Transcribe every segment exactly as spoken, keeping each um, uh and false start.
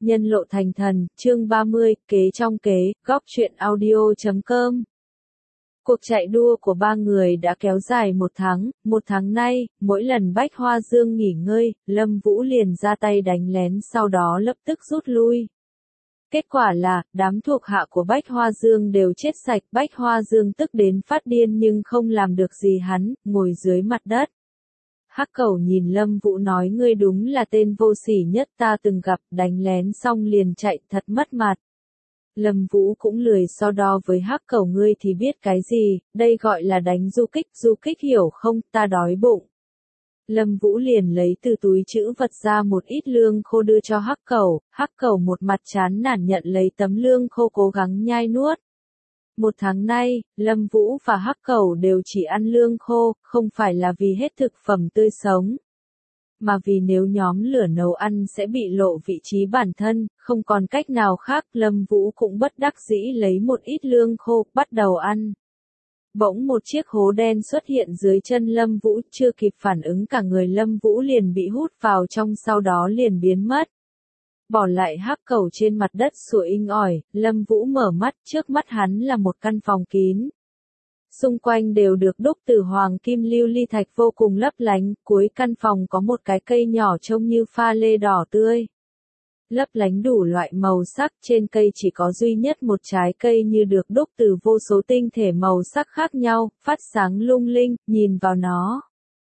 Nhân lộ thành thần, chương ba mươi, kế trong kế, góc truyện audio chấm com. Cuộc chạy đua của ba người đã kéo dài một tháng, một tháng nay, mỗi lần Bách Hoa Dương nghỉ ngơi, Lâm Vũ liền ra tay đánh lén sau đó lập tức rút lui. Kết quả là, đám thuộc hạ của Bách Hoa Dương đều chết sạch, Bách Hoa Dương tức đến phát điên nhưng không làm được gì hắn, ngồi dưới mặt đất. Hắc Cẩu nhìn Lâm Vũ nói ngươi đúng là tên vô sỉ nhất ta từng gặp, đánh lén xong liền chạy, thật mất mặt. Lâm Vũ cũng lười so đo với Hắc Cẩu ngươi thì biết cái gì, đây gọi là đánh du kích, du kích hiểu không, ta đói bụng. Lâm Vũ liền lấy từ túi trữ vật ra một ít lương khô đưa cho Hắc Cẩu, Hắc Cẩu một mặt chán nản nhận lấy tấm lương khô cố gắng nhai nuốt. Một tháng nay, Lâm Vũ và Hắc Cẩu đều chỉ ăn lương khô, không phải là vì hết thực phẩm tươi sống, mà vì nếu nhóm lửa nấu ăn sẽ bị lộ vị trí bản thân, không còn cách nào khác, Lâm Vũ cũng bất đắc dĩ lấy một ít lương khô, bắt đầu ăn. Bỗng một chiếc hố đen xuất hiện dưới chân Lâm Vũ, chưa kịp phản ứng cả người Lâm Vũ liền bị hút vào trong sau đó liền biến mất. Bỏ lại Hắc Cẩu trên mặt đất sủa inh ỏi, Lâm Vũ mở mắt, trước mắt hắn là một căn phòng kín. Xung quanh đều được đúc từ hoàng kim lưu ly thạch vô cùng lấp lánh, cuối căn phòng có một cái cây nhỏ trông như pha lê đỏ tươi. Lấp lánh đủ loại màu sắc, trên cây chỉ có duy nhất một trái cây như được đúc từ vô số tinh thể màu sắc khác nhau, phát sáng lung linh, nhìn vào nó.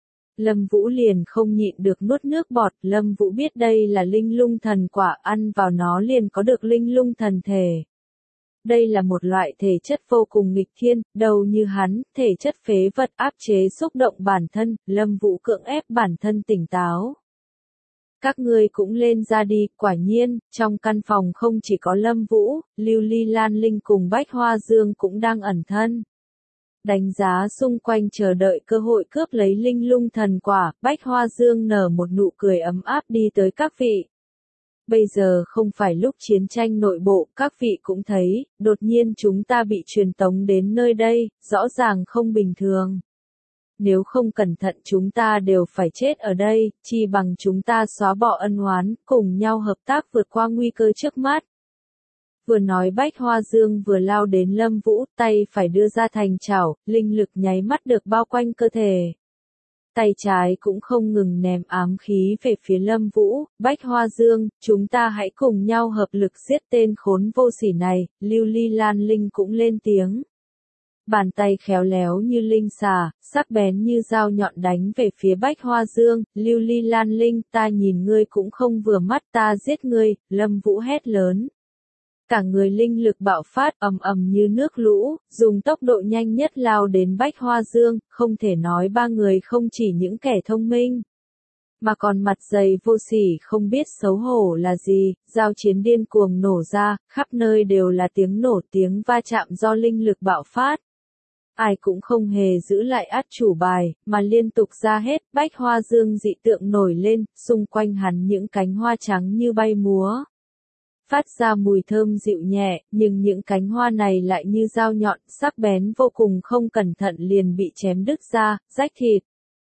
Lâm Vũ liền không nhịn được nuốt nước bọt, Lâm Vũ biết đây là linh lung thần quả, ăn vào nó liền có được linh lung thần thể. Đây là một loại thể chất vô cùng nghịch thiên, đầu như hắn, thể chất phế vật áp chế xúc động bản thân, Lâm Vũ cưỡng ép bản thân tỉnh táo. Các ngươi cũng lên ra đi, quả nhiên, trong căn phòng không chỉ có Lâm Vũ, Lưu Ly Lan Linh cùng Bách Hoa Dương cũng đang ẩn thân. Đánh giá xung quanh chờ đợi cơ hội cướp lấy linh lung thần quả, Bách Hoa Dương nở một nụ cười ấm áp đi tới các vị. Bây giờ không phải lúc chiến tranh nội bộ, các vị cũng thấy, đột nhiên chúng ta bị truyền tống đến nơi đây, rõ ràng không bình thường. Nếu không cẩn thận chúng ta đều phải chết ở đây, chi bằng chúng ta xóa bỏ ân oán, cùng nhau hợp tác vượt qua nguy cơ trước mắt. Vừa nói Bách Hoa Dương vừa lao đến Lâm Vũ, tay phải đưa ra thành chảo, linh lực nháy mắt được bao quanh cơ thể. Tay trái cũng không ngừng ném ám khí về phía Lâm Vũ, Bách Hoa Dương, chúng ta hãy cùng nhau hợp lực giết tên khốn vô sỉ này, Lưu Ly Lan Linh cũng lên tiếng. Bàn tay khéo léo như linh xà, sắc bén như dao nhọn đánh về phía Bách Hoa Dương, Lưu Ly Lan Linh, ta nhìn ngươi cũng không vừa mắt ta giết ngươi, Lâm Vũ hét lớn. Cả người linh lực bạo phát ầm ầm như nước lũ, dùng tốc độ nhanh nhất lao đến Bách Hoa Dương, không thể nói ba người không chỉ những kẻ thông minh, mà còn mặt dày vô sỉ không biết xấu hổ là gì, giao chiến điên cuồng nổ ra, khắp nơi đều là tiếng nổ tiếng va chạm do linh lực bạo phát. Ai cũng không hề giữ lại át chủ bài, mà liên tục ra hết, Bách Hoa Dương dị tượng nổi lên, xung quanh hắn những cánh hoa trắng như bay múa. Phát ra mùi thơm dịu nhẹ, nhưng những cánh hoa này lại như dao nhọn, sắc bén vô cùng không cẩn thận liền bị chém đứt ra, rách thịt.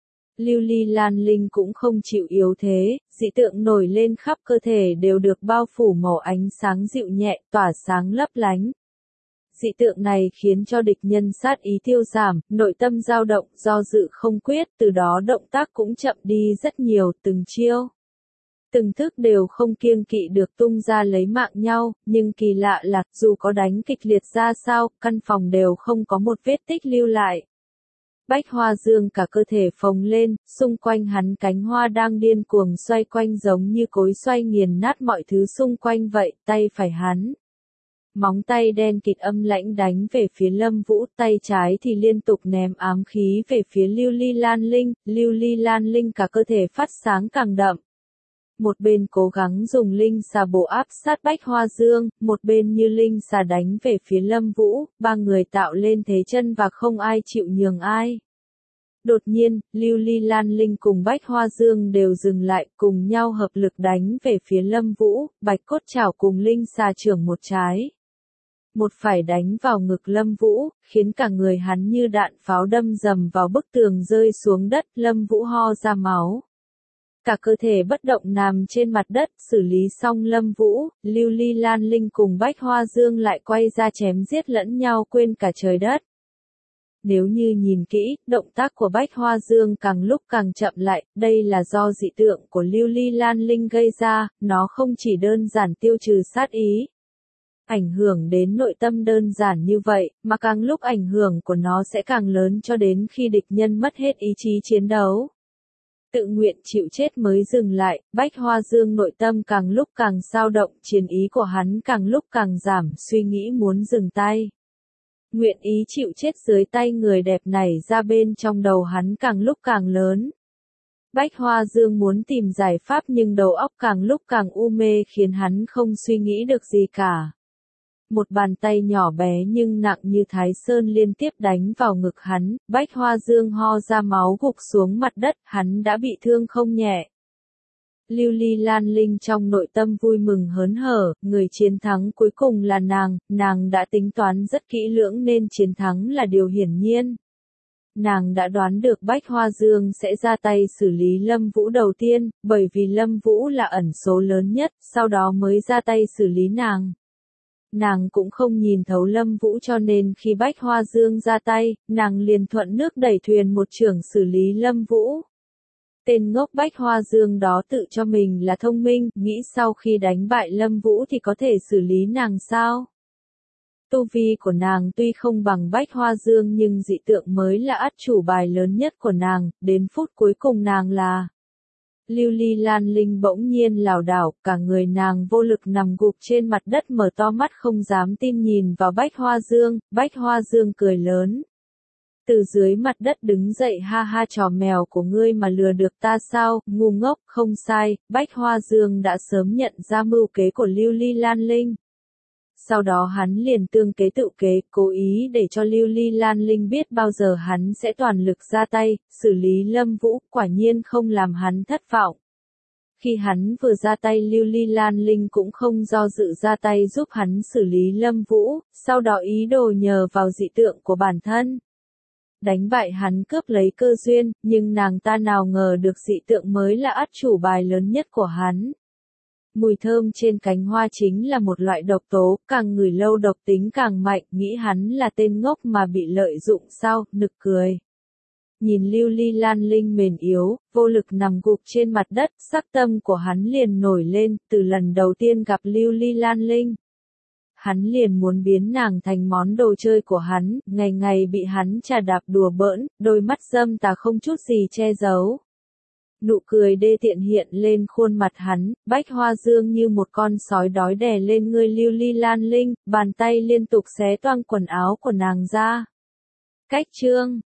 Lưu Ly Lan Linh cũng không chịu yếu thế, dị tượng nổi lên khắp cơ thể đều được bao phủ màu ánh sáng dịu nhẹ, tỏa sáng lấp lánh. Dị tượng này khiến cho địch nhân sát ý tiêu giảm, nội tâm dao động, do dự không quyết, từ đó động tác cũng chậm đi rất nhiều, từng chiêu. Từng thức đều không kiêng kỵ được tung ra lấy mạng nhau, nhưng kỳ lạ là, dù có đánh kịch liệt ra sao, căn phòng đều không có một vết tích lưu lại. Bách Hoa Dương cả cơ thể phồng lên, xung quanh hắn cánh hoa đang điên cuồng xoay quanh giống như cối xoay nghiền nát mọi thứ xung quanh vậy, tay phải hắn. Móng tay đen kịt âm lãnh đánh về phía Lâm Vũ, tay trái thì liên tục ném ám khí về phía Lưu Ly Lan Linh, Lưu Ly Lan Linh cả cơ thể phát sáng càng đậm. Một bên cố gắng dùng linh xà bổ áp sát Bách Hoa Dương, một bên như linh xà đánh về phía Lâm Vũ, ba người tạo lên thế chân và không ai chịu nhường ai. Đột nhiên, Lưu Ly Lan Linh cùng Bách Hoa Dương đều dừng lại, cùng nhau hợp lực đánh về phía Lâm Vũ, Bạch Cốt Trảo cùng linh xà chưởng một trái. Một phải đánh vào ngực Lâm Vũ, khiến cả người hắn như đạn pháo đâm dầm vào bức tường rơi xuống đất, Lâm Vũ ho ra máu. Cả cơ thể bất động nằm trên mặt đất, xử lý xong Lâm Vũ, Lưu Ly Lan Linh cùng Bách Hoa Dương lại quay ra chém giết lẫn nhau quên cả trời đất. Nếu như nhìn kỹ, động tác của Bách Hoa Dương càng lúc càng chậm lại, đây là do dị tượng của Lưu Ly Lan Linh gây ra, nó không chỉ đơn giản tiêu trừ sát ý, ảnh hưởng đến nội tâm đơn giản như vậy, mà càng lúc ảnh hưởng của nó sẽ càng lớn cho đến khi địch nhân mất hết ý chí chiến đấu. Tự nguyện chịu chết mới dừng lại, Bách Hoa Dương nội tâm càng lúc càng dao động, chiến ý của hắn càng lúc càng giảm, suy nghĩ muốn dừng tay. Nguyện ý chịu chết dưới tay người đẹp này ra bên trong đầu hắn càng lúc càng lớn. Bách Hoa Dương muốn tìm giải pháp nhưng đầu óc càng lúc càng u mê khiến hắn không suy nghĩ được gì cả. Một bàn tay nhỏ bé nhưng nặng như Thái Sơn liên tiếp đánh vào ngực hắn, Bách Hoa Dương ho ra máu gục xuống mặt đất, hắn đã bị thương không nhẹ. Lưu Ly Lan Linh trong nội tâm vui mừng hớn hở, người chiến thắng cuối cùng là nàng, nàng đã tính toán rất kỹ lưỡng nên chiến thắng là điều hiển nhiên. Nàng đã đoán được Bách Hoa Dương sẽ ra tay xử lý Lâm Vũ đầu tiên, bởi vì Lâm Vũ là ẩn số lớn nhất, sau đó mới ra tay xử lý nàng. Nàng cũng không nhìn thấu Lâm Vũ cho nên khi Bách Hoa Dương ra tay, nàng liền thuận nước đẩy thuyền một chưởng xử lý Lâm Vũ. Tên ngốc Bách Hoa Dương đó tự cho mình là thông minh, nghĩ sau khi đánh bại Lâm Vũ thì có thể xử lý nàng sao? Tu vi của nàng tuy không bằng Bách Hoa Dương nhưng dị tượng mới là át chủ bài lớn nhất của nàng, đến phút cuối cùng nàng là... Lưu Ly Lan Linh bỗng nhiên lảo đảo, cả người nàng vô lực nằm gục trên mặt đất mở to mắt không dám tin nhìn vào Bách Hoa Dương, Bách Hoa Dương cười lớn. Từ dưới mặt đất đứng dậy ha ha trò mèo của ngươi mà lừa được ta sao, ngu ngốc, không sai, Bách Hoa Dương đã sớm nhận ra mưu kế của Lưu Ly Lan Linh. Sau đó hắn liền tương kế tự kế, cố ý để cho Lưu Ly Lan Linh biết bao giờ hắn sẽ toàn lực ra tay, xử lý Lâm Vũ, quả nhiên không làm hắn thất vọng. Khi hắn vừa ra tay Lưu Ly Lan Linh cũng không do dự ra tay giúp hắn xử lý Lâm Vũ, sau đó ý đồ nhờ vào dị tượng của bản thân. Đánh bại hắn cướp lấy cơ duyên, nhưng nàng ta nào ngờ được dị tượng mới là át chủ bài lớn nhất của hắn. Mùi thơm trên cánh hoa chính là một loại độc tố, càng ngửi lâu độc tính càng mạnh, nghĩ hắn là tên ngốc mà bị lợi dụng sao, nực cười. Nhìn Lưu Ly Lan Linh mềm yếu, vô lực nằm gục trên mặt đất, sắc tâm của hắn liền nổi lên, từ lần đầu tiên gặp Lưu Ly Lan Linh. Hắn liền muốn biến nàng thành món đồ chơi của hắn, ngày ngày bị hắn chà đạp đùa bỡn, đôi mắt dâm tà không chút gì che giấu. Nụ cười đê tiện hiện lên khuôn mặt hắn, Bách Hoa Dương như một con sói đói đè lên người Lưu Ly Lan Linh, bàn tay liên tục xé toang quần áo của nàng ra. Cách chương